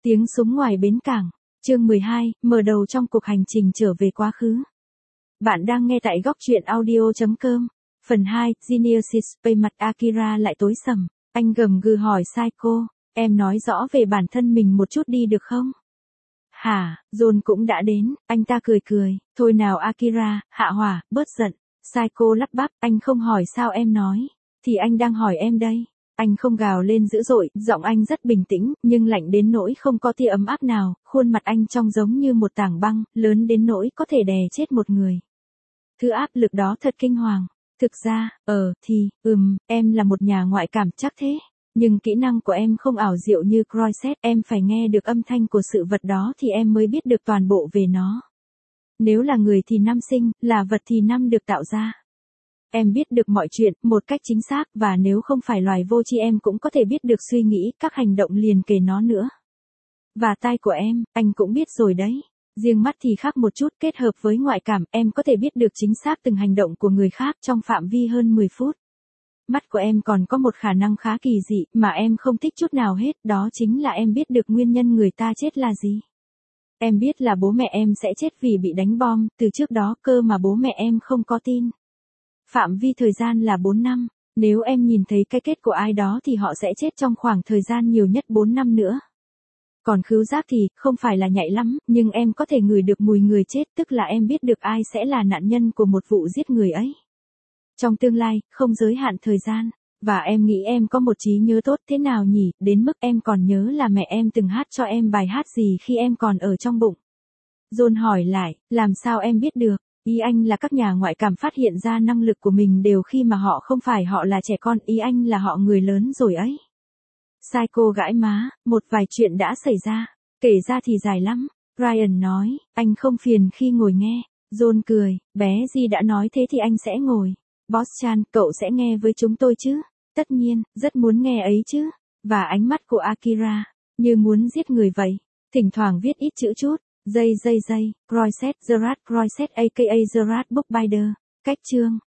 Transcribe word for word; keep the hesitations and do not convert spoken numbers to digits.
Tiếng súng ngoài bến cảng. Chương mười hai, mở đầu trong cuộc hành trình trở về quá khứ. Bạn đang nghe tại góc truyện audio chấm com. Phần hai, Genesis. Bề mặt Akira lại tối sầm. Anh gầm gừ hỏi Saiko, em nói rõ về bản thân mình một chút đi được không? Hả, John cũng đã đến, anh ta cười cười, thôi nào Akira, hạ hỏa, bớt giận. Saiko lắp bắp, anh không hỏi sao em nói, thì anh đang hỏi em đây. Anh không gào lên dữ dội, giọng anh rất bình tĩnh, nhưng lạnh đến nỗi không có tia ấm áp nào, khuôn mặt anh trông giống như một tảng băng, lớn đến nỗi có thể đè chết một người. Thứ áp lực đó thật kinh hoàng. Thực ra, ờ, thì, ừm, em là một nhà ngoại cảm chắc thế. Nhưng kỹ năng của em không ảo diệu như Croisset, em phải nghe được âm thanh của sự vật đó thì em mới biết được toàn bộ về nó. Nếu là người thì năm sinh, là vật thì năm được tạo ra. Em biết được mọi chuyện, một cách chính xác, và nếu không phải loài vô tri em cũng có thể biết được suy nghĩ, các hành động liền kề nó nữa. Và tai của em, anh cũng biết rồi đấy. Riêng mắt thì khác một chút, kết hợp với ngoại cảm, em có thể biết được chính xác từng hành động của người khác trong phạm vi hơn mười phút. Mắt của em còn có một khả năng khá kỳ dị, mà em không thích chút nào hết, đó chính là em biết được nguyên nhân người ta chết là gì. Em biết là bố mẹ em sẽ chết vì bị đánh bom, từ trước đó cơ mà bố mẹ em không có tin. Phạm vi thời gian là bốn năm, nếu em nhìn thấy cái kết của ai đó thì họ sẽ chết trong khoảng thời gian nhiều nhất bốn năm nữa. Còn khứu giác thì, không phải là nhạy lắm, nhưng em có thể ngửi được mùi người chết, tức là em biết được ai sẽ là nạn nhân của một vụ giết người ấy. Trong tương lai, không giới hạn thời gian, và em nghĩ em có một trí nhớ tốt thế nào nhỉ, đến mức em còn nhớ là mẹ em từng hát cho em bài hát gì khi em còn ở trong bụng. John hỏi lại, làm sao em biết được? Ý anh là các nhà ngoại cảm phát hiện ra năng lực của mình đều khi mà họ không phải họ là trẻ con, ý anh là họ người lớn rồi ấy. Saiko gãi má, một vài chuyện đã xảy ra, kể ra thì dài lắm. Ryan nói, anh không phiền khi ngồi nghe. John cười, bé Di đã nói thế thì anh sẽ ngồi. Boss Chan, cậu sẽ nghe với chúng tôi chứ? Tất nhiên, rất muốn nghe ấy chứ. Và ánh mắt của Akira, như muốn giết người vậy. Thỉnh thoảng viết ít chữ chút. Dây dây dây, Croisset, Gerard Croisset aka Gerard Bookbinder. Cách chương,